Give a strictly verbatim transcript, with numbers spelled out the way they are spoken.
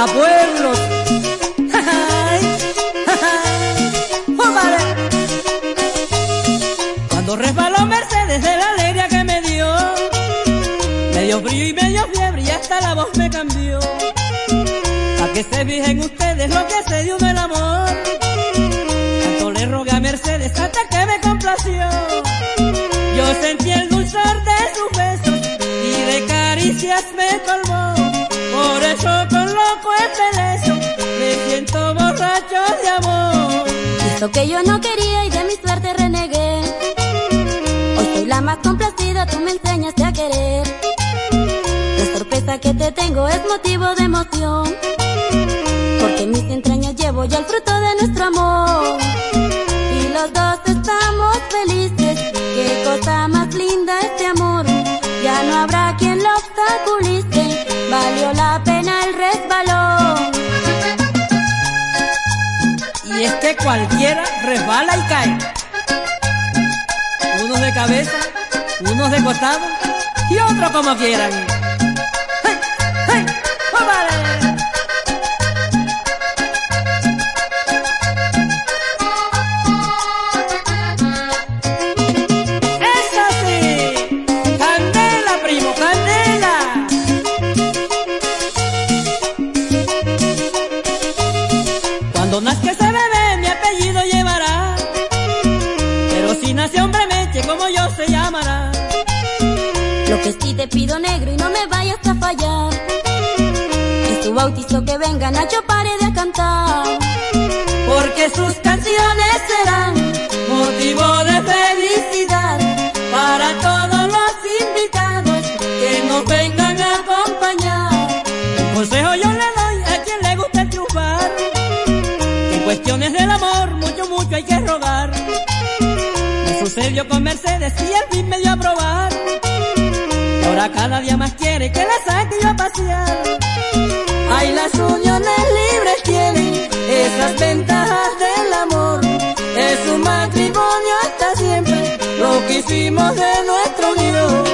hasta pueblos. Cuando resbaló Mercedes de la alegría que me dio, medio frío y medio fiebre y hasta la voz me cambió. Pa' que se fijen ustedes lo que se dio del amor. Tanto le rogué a Mercedes hasta que me complació. Yo sentí el dulzor de sus besos y de caricias me colmó. Por eso con loco embeleso me siento borracho de amor. Hizo que yo no quería y de mi suerte renegué. Hoy soy la más complacida, tú me enseñaste a querer. La sorpresa que te tengo es motivo de emoción, porque en mis entrañas llevo ya el fruto de nuestro amor. Y los dos estamos felices, qué cosa más linda este amor. Ya no habrá quien lo obstaculice, valió la pena el resbalón. Y es que cualquiera resbala y cae. Unos de cabeza, unos de costado y otros como quieran. ¡Hey! ¡Hey! ¡Vale! ¡Eso sí! ¡Candela, primo, candela! Cuando nazca ese bebé mi apellido llevará, pero si nace hombre meche como yo se llamará. Lo que sí te pido, negro, y no me vayas a fallar, es tu bautizo que venga Nacho Paredes a cantar, porque sus canciones serán motivo de felicidad para todos los invitados que nos vengan a acompañar. Un consejo yo le doy a quien le guste triunfar, que en cuestiones del amor mucho, mucho hay que rogar. Me sucedió con Mercedes y al fin me dio a probar. Ahora cada día más quiere que la saque yo a pasear. Ay, las uniones libres tienen esas ventajas del amor. Es un matrimonio hasta siempre lo que hicimos de nuestra unión.